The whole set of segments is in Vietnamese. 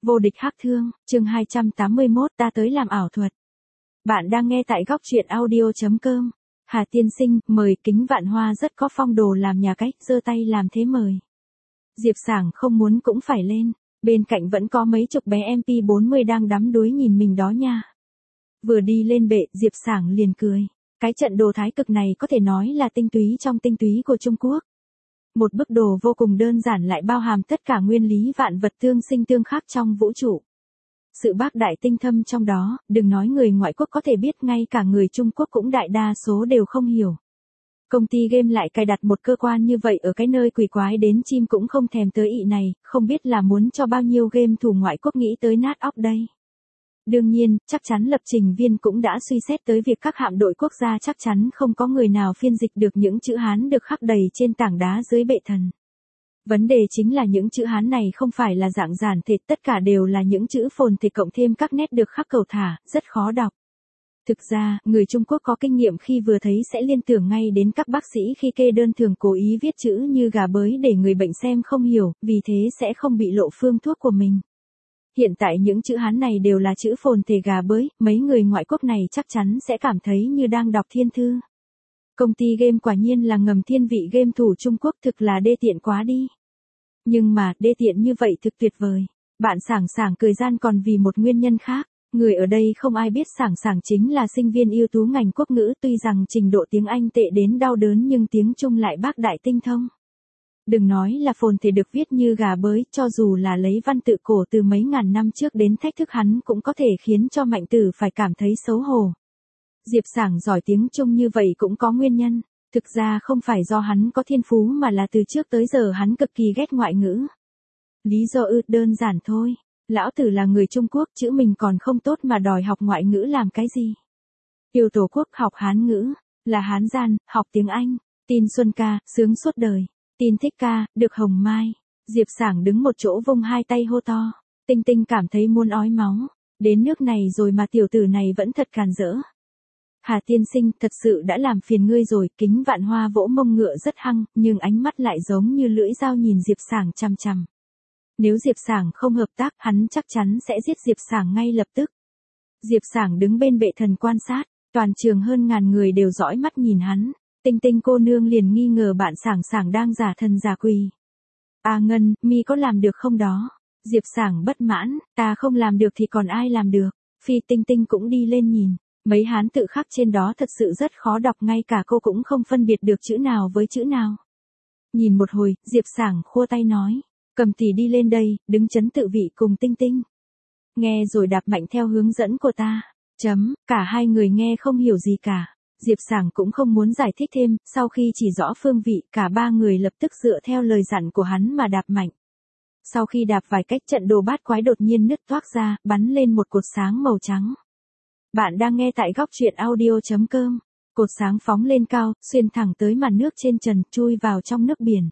Vô địch hắc thương, chương 281 ta tới làm ảo thuật. Bạn đang nghe tại góc truyện audio.com. Hà tiên sinh, mời. Kính Vạn Hoa rất có phong độ làm nhà cách, giơ tay làm thế mời. Diệp Sảng không muốn cũng phải lên, bên cạnh vẫn có mấy chục bé MP40 đang đắm đuối nhìn mình đó nha. Vừa đi lên bệ, Diệp Sảng liền cười. Cái trận đồ thái cực này có thể nói là tinh túy trong tinh túy của Trung Quốc. Một bức đồ vô cùng đơn giản lại bao hàm tất cả nguyên lý vạn vật tương sinh tương khắc trong vũ trụ. Sự bác đại tinh thâm trong đó, đừng nói người ngoại quốc có thể biết, ngay cả người Trung Quốc cũng đại đa số đều không hiểu. Công ty game lại cài đặt một cơ quan như vậy ở cái nơi quỷ quái đến chim cũng không thèm tới ị này, không biết là muốn cho bao nhiêu game thủ ngoại quốc nghĩ tới nát óc đây. Đương nhiên, chắc chắn lập trình viên cũng đã suy xét tới việc các hạm đội quốc gia chắc chắn không có người nào phiên dịch được những chữ Hán được khắc đầy trên tảng đá dưới bệ thần. Vấn đề chính là những chữ Hán này không phải là dạng giản thể, tất cả đều là những chữ phồn thể cộng thêm các nét được khắc cầu thả, rất khó đọc. Thực ra, người Trung Quốc có kinh nghiệm khi vừa thấy sẽ liên tưởng ngay đến các bác sĩ khi kê đơn thường cố ý viết chữ như gà bới để người bệnh xem không hiểu, vì thế sẽ không bị lộ phương thuốc của mình. Hiện tại những chữ Hán này đều là chữ phồn thể gà bới, mấy người ngoại quốc này chắc chắn sẽ cảm thấy như đang đọc thiên thư. Công ty game quả nhiên là ngầm thiên vị game thủ Trung Quốc, thực là đê tiện quá đi. Nhưng mà, đê tiện như vậy thực tuyệt vời. Bạn Sảng cười gian còn vì một nguyên nhân khác. Người ở đây không ai biết Sảng chính là sinh viên ưu tú ngành quốc ngữ, tuy rằng trình độ tiếng Anh tệ đến đau đớn nhưng tiếng Trung lại bác đại tinh thông. Đừng nói là phồn thể được viết như gà bới, cho dù là lấy văn tự cổ từ mấy ngàn năm trước đến thách thức hắn cũng có thể khiến cho Mạnh Tử phải cảm thấy xấu hổ. Diệp Sảng giỏi tiếng Trung như vậy cũng có nguyên nhân, thực ra không phải do hắn có thiên phú mà là từ trước tới giờ hắn cực kỳ ghét ngoại ngữ. Lý do đơn giản thôi, lão tử là người Trung Quốc, chữ mình còn không tốt mà đòi học ngoại ngữ làm cái gì. Yêu Tổ quốc học Hán ngữ, là Hán gian, học tiếng Anh, tin Xuân ca, sướng suốt đời. Tin Thích ca, được hồng mai. Diệp Sảng đứng một chỗ vung hai tay hô to. Tinh Tinh cảm thấy muốn ói máu. Đến nước này rồi mà tiểu tử này vẫn thật càn rỡ. Hà tiên sinh, thật sự đã làm phiền ngươi rồi. Kính Vạn Hoa vỗ mông ngựa rất hăng, nhưng ánh mắt lại giống như lưỡi dao nhìn Diệp Sảng chằm chằm. Nếu Diệp Sảng không hợp tác, hắn chắc chắn sẽ giết Diệp Sảng ngay lập tức. Diệp Sảng đứng bên bệ thần quan sát, toàn trường hơn ngàn người đều dõi mắt nhìn hắn. Tinh Tinh cô nương liền nghi ngờ bạn Sảng đang giả thần giả quỷ. A Ngân, mi có làm được không đó? Diệp Sảng bất mãn, ta không làm được thì còn ai làm được? Phi Tinh Tinh cũng đi lên nhìn, mấy hán tự khắc trên đó thật sự rất khó đọc, ngay cả cô cũng không phân biệt được chữ nào với chữ nào. Nhìn một hồi, Diệp Sảng khua tay nói, Cầm tỷ đi lên đây, đứng chấn tự vị cùng Tinh Tinh. Nghe rồi đạp mạnh theo hướng dẫn của ta. Cả hai người nghe không hiểu gì cả. Diệp Sảng cũng không muốn giải thích thêm, sau khi chỉ rõ phương vị, cả ba người lập tức dựa theo lời dặn của hắn mà đạp mạnh. Sau khi đạp vài cách, trận đồ bát quái đột nhiên nứt toác ra, bắn lên một cột sáng màu trắng. Bạn đang nghe tại góc truyện audio.com. Cột sáng phóng lên cao, xuyên thẳng tới màn nước trên trần, chui vào trong nước biển.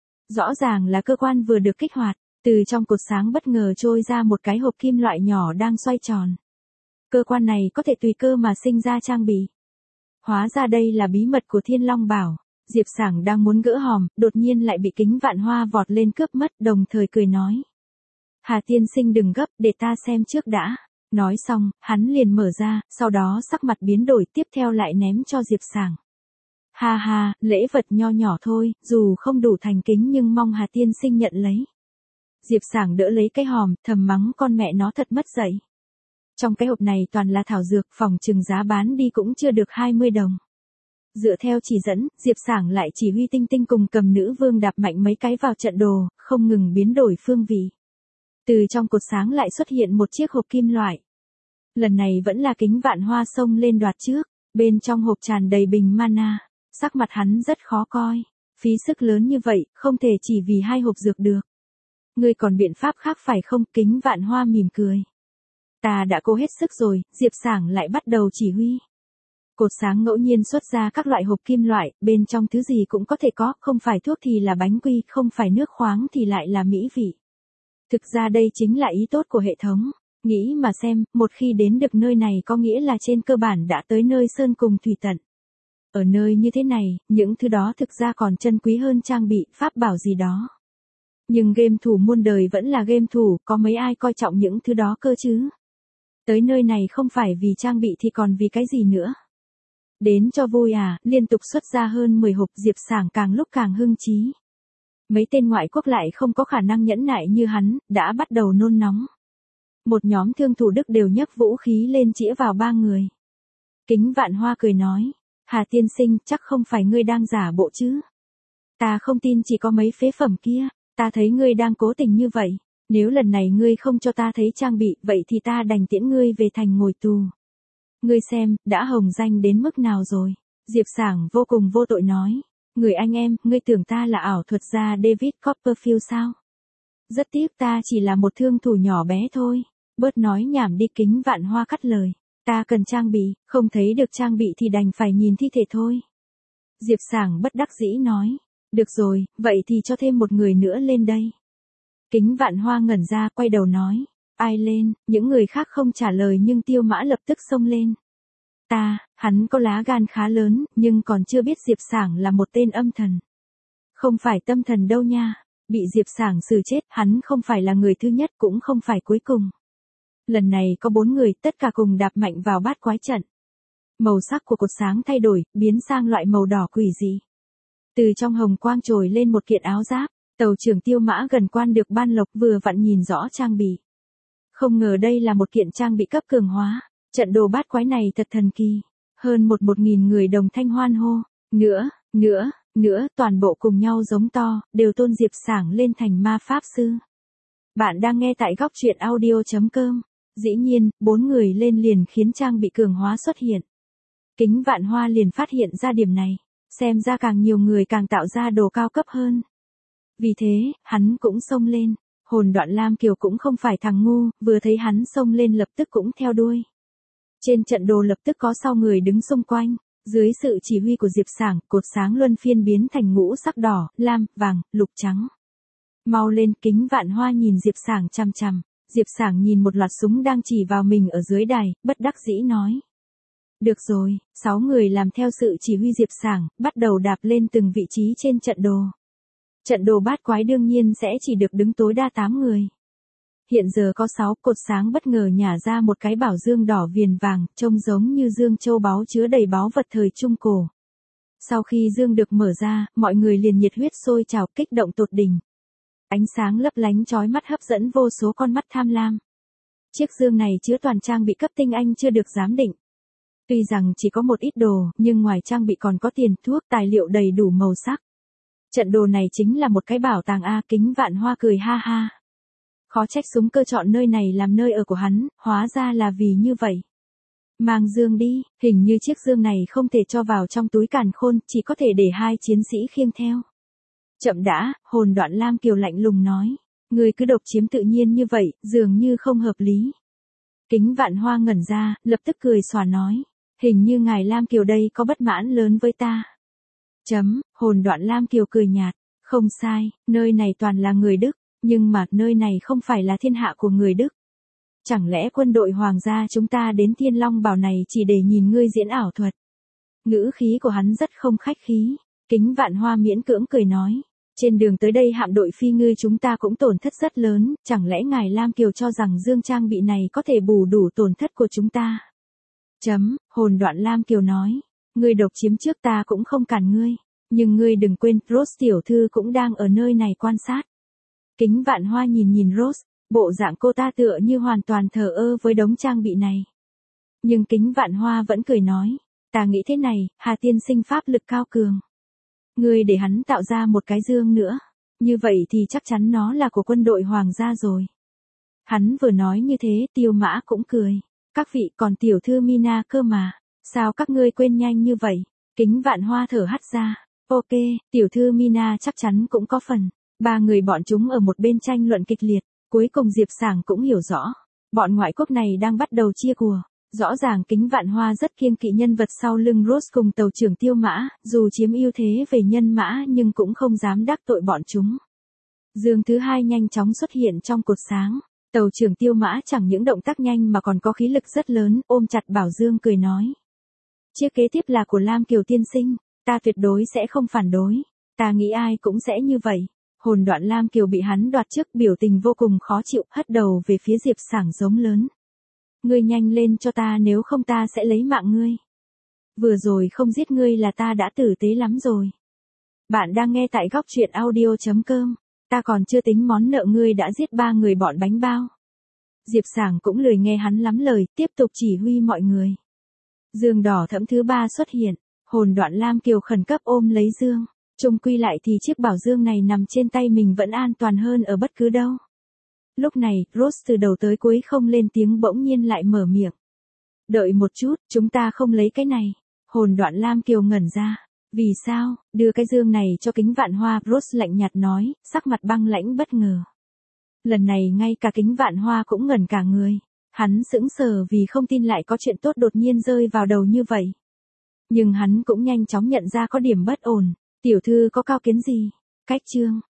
Rõ ràng là cơ quan vừa được kích hoạt, từ trong cột sáng bất ngờ trôi ra một cái hộp kim loại nhỏ đang xoay tròn. Cơ quan này có thể tùy cơ mà sinh ra trang bị. Hóa ra đây là bí mật của Thiên Long Bảo. Diệp Sảng đang muốn gỡ hòm, đột nhiên lại bị Kính Vạn Hoa vọt lên cướp mất, đồng thời cười nói. Hà tiên sinh đừng gấp, để ta xem trước đã. Nói xong, hắn liền mở ra, sau đó sắc mặt biến đổi, tiếp theo lại ném cho Diệp Sảng. Ha ha, lễ vật nho nhỏ thôi, dù không đủ thành kính nhưng mong Hà tiên sinh nhận lấy. Diệp Sảng đỡ lấy cái hòm, thầm mắng con mẹ nó thật mất dạy. Trong cái hộp này toàn là thảo dược, phòng chừng giá bán đi cũng chưa được 20 đồng. Dựa theo chỉ dẫn, Diệp Sảng lại chỉ huy Tinh Tinh cùng Cầm Nữ Vương đạp mạnh mấy cái vào trận đồ, không ngừng biến đổi phương vị. Từ trong cột sáng lại xuất hiện một chiếc hộp kim loại. Lần này vẫn là Kính Vạn Hoa xông lên đoạt trước, bên trong hộp tràn đầy bình mana, sắc mặt hắn rất khó coi, phí sức lớn như vậy, không thể chỉ vì hai hộp dược được. Ngươi còn biện pháp khác phải không? Kính Vạn Hoa mỉm cười. Ta đã cố hết sức rồi, Diệp Sảng lại bắt đầu chỉ huy. Cột sáng ngẫu nhiên xuất ra các loại hộp kim loại, bên trong thứ gì cũng có thể có, không phải thuốc thì là bánh quy, không phải nước khoáng thì lại là mỹ vị. Thực ra đây chính là ý tốt của hệ thống. Nghĩ mà xem, một khi đến được nơi này có nghĩa là trên cơ bản đã tới nơi sơn cùng thủy tận. Ở nơi như thế này, những thứ đó thực ra còn chân quý hơn trang bị, pháp bảo gì đó. Nhưng game thủ muôn đời vẫn là game thủ, có mấy ai coi trọng những thứ đó cơ chứ. Tới nơi này không phải vì trang bị thì còn vì cái gì nữa. Đến cho vui à, liên tục xuất ra hơn 10 hộp, Diệp Sảng càng lúc càng hưng chí. Mấy tên ngoại quốc lại không có khả năng nhẫn nại như hắn, đã bắt đầu nôn nóng. Một nhóm thương thủ Đức đều nhấc vũ khí lên chĩa vào ba người. Kính Vạn Hoa cười nói, Hà tiên sinh, chắc không phải ngươi đang giả bộ chứ. Ta không tin chỉ có mấy phế phẩm kia, ta thấy ngươi đang cố tình như vậy. Nếu lần này ngươi không cho ta thấy trang bị, vậy thì ta đành tiễn ngươi về thành ngồi tù. Ngươi xem, đã hồng danh đến mức nào rồi. Diệp Sảng vô cùng vô tội nói. Người anh em, ngươi tưởng ta là ảo thuật gia David Copperfield sao? Rất tiếc ta chỉ là một thương thủ nhỏ bé thôi. Bớt nói nhảm đi, Kính Vạn Hoa cắt lời. Ta cần trang bị, không thấy được trang bị thì đành phải nhìn thi thể thôi. Diệp Sảng bất đắc dĩ nói. Được rồi, vậy thì cho thêm một người nữa lên đây. Kính Vạn Hoa ngẩn ra, quay đầu nói. Ai lên? Những người khác không trả lời nhưng Tiêu Mã lập tức xông lên. Hắn có lá gan khá lớn, nhưng còn chưa biết Diệp Sảng là một tên âm thần. Không phải tâm thần đâu nha. Bị Diệp Sảng xử chết, hắn không phải là người thứ nhất cũng không phải cuối cùng. Lần này có 4 người, tất cả cùng đạp mạnh vào bát quái trận. Màu sắc của cột sáng thay đổi, biến sang loại màu đỏ quỷ dị. Từ trong hồng quang trồi lên một kiện áo giáp, tàu trưởng Tiêu Mã gần quan được ban lộc vừa vặn nhìn rõ trang bị. Không ngờ đây là một kiện trang bị cấp cường hóa, trận đồ bát quái này thật thần kỳ. Hơn 1.000 người đồng thanh hoan hô, nữa, toàn bộ cùng nhau giống to, đều tôn Diệp Sảng lên thành ma pháp sư. Bạn đang nghe tại góc truyện audio.com. Dĩ nhiên, 4 người lên liền khiến trang bị cường hóa xuất hiện. Kính Vạn Hoa liền phát hiện ra điểm này, xem ra càng nhiều người càng tạo ra đồ cao cấp hơn. Vì thế, hắn cũng xông lên. Hồn Đoạn Lam Kiều cũng không phải thằng ngu, vừa thấy hắn xông lên lập tức cũng theo đuôi. Trên trận đồ lập tức có 6 người đứng xung quanh, dưới sự chỉ huy của Diệp Sảng, cột sáng luân phiên biến thành ngũ sắc đỏ, lam, vàng, lục, trắng. Mau lên, Kính Vạn Hoa nhìn Diệp Sảng chằm chằm. Diệp Sảng nhìn một loạt súng đang chỉ vào mình ở dưới đài, bất đắc dĩ nói. Được rồi, 6 người làm theo sự chỉ huy Diệp Sảng, bắt đầu đạp lên từng vị trí trên trận đồ. Trận đồ bát quái đương nhiên sẽ chỉ được đứng tối đa 8 người. Hiện giờ có 6 cột sáng bất ngờ nhả ra một cái bảo dương đỏ viền vàng, trông giống như dương châu báu chứa đầy báu vật thời Trung Cổ. Sau khi dương được mở ra, mọi người liền nhiệt huyết sôi trào, kích động tột đỉnh. Ánh sáng lấp lánh chói mắt hấp dẫn vô số con mắt tham lam. Chiếc dương này chứa toàn trang bị cấp tinh anh chưa được giám định. Tuy rằng chỉ có một ít đồ, nhưng ngoài trang bị còn có tiền, thuốc, tài liệu đầy đủ màu sắc. Trận đồ này chính là một cái bảo tàng a. Kính Vạn Hoa cười ha ha. Khó trách súng cơ chọn nơi này làm nơi ở của hắn, hóa ra là vì như vậy. Mang dương đi, hình như chiếc dương này không thể cho vào trong túi càn khôn, chỉ có thể để 2 chiến sĩ khiêng theo. Chậm đã, Hồn Đoạn Lam Kiều lạnh lùng nói. Người cứ độc chiếm tự nhiên như vậy, dường như không hợp lý. Kính Vạn Hoa ngẩn ra, lập tức cười xòa nói. Hình như ngài Lam Kiều đây có bất mãn lớn với ta. Hồn Đoạn Lam Kiều cười nhạt. Không sai, nơi này toàn là người Đức, nhưng mà nơi này không phải là thiên hạ của người Đức. Chẳng lẽ quân đội hoàng gia chúng ta đến Thiên Long Bảo này chỉ để nhìn ngươi diễn ảo thuật? Ngữ khí của hắn rất không khách khí. Kính Vạn Hoa miễn cưỡng cười nói. Trên đường tới đây hạm đội phi ngư chúng ta cũng tổn thất rất lớn, chẳng lẽ ngài Lam Kiều cho rằng dương trang bị này có thể bù đủ tổn thất của chúng ta? Hồn Đoạn Lam Kiều nói. Ngươi độc chiếm trước ta cũng không cản ngươi. Nhưng ngươi đừng quên, Rose tiểu thư cũng đang ở nơi này quan sát. Kính Vạn Hoa nhìn Rose, bộ dạng cô ta tựa như hoàn toàn thờ ơ với đống trang bị này. Nhưng Kính Vạn Hoa vẫn cười nói. Ta nghĩ thế này, Hà tiên sinh pháp lực cao cường. Ngươi để hắn tạo ra một cái dương nữa. Như vậy thì chắc chắn nó là của quân đội hoàng gia rồi. Hắn vừa nói như thế, Tiêu Mã cũng cười. Các vị, còn tiểu thư Mina cơ mà. Sao các ngươi quên nhanh như vậy? Kính Vạn Hoa thở hắt ra. Ok, tiểu thư Mina chắc chắn cũng có phần. 3 người bọn chúng ở một bên tranh luận kịch liệt. Cuối cùng Diệp Sảng cũng hiểu rõ. Bọn ngoại quốc này đang bắt đầu chia của. Rõ ràng Kính Vạn Hoa rất kiêng kỵ nhân vật sau lưng Rose cùng tàu trưởng Tiêu Mã, dù chiếm ưu thế về nhân mã nhưng cũng không dám đắc tội bọn chúng. Dương thứ 2 nhanh chóng xuất hiện trong cột sáng. Tàu trưởng Tiêu Mã chẳng những động tác nhanh mà còn có khí lực rất lớn, ôm chặt bảo dương cười nói. Chiếc kế tiếp là của Lam Kiều tiên sinh, ta tuyệt đối sẽ không phản đối. Ta nghĩ ai cũng sẽ như vậy. Hồn Đoạn Lam Kiều bị hắn đoạt trước, biểu tình vô cùng khó chịu, hất đầu về phía Diệp Sảng giống lớn. Ngươi nhanh lên cho ta, nếu không ta sẽ lấy mạng ngươi. Vừa rồi không giết ngươi là ta đã tử tế lắm rồi. Bạn đang nghe tại góc truyện audio.com. Ta còn chưa tính món nợ ngươi đã giết 3 người bọn bánh bao. Diệp Sảng cũng lười nghe hắn lắm lời, tiếp tục chỉ huy mọi người. Dương đỏ thẫm thứ 3 xuất hiện, Hồn Đoạn Lam Kiều khẩn cấp ôm lấy dương. Chung quy lại thì chiếc bảo dương này nằm trên tay mình vẫn an toàn hơn ở bất cứ đâu. Lúc này, Rose từ đầu tới cuối không lên tiếng, bỗng nhiên lại mở miệng. Đợi một chút, chúng ta không lấy cái này. Hồn Đoạn Lam Kiều ngẩn ra. Vì sao? Đưa cái dương này cho Kính Vạn Hoa, Rose lạnh nhạt nói, sắc mặt băng lãnh bất ngờ. Lần này ngay cả Kính Vạn Hoa cũng ngẩn cả người. Hắn sững sờ vì không tin lại có chuyện tốt đột nhiên rơi vào đầu như vậy. Nhưng hắn cũng nhanh chóng nhận ra có điểm bất ổn. Tiểu thư có cao kiến gì? Cách chương.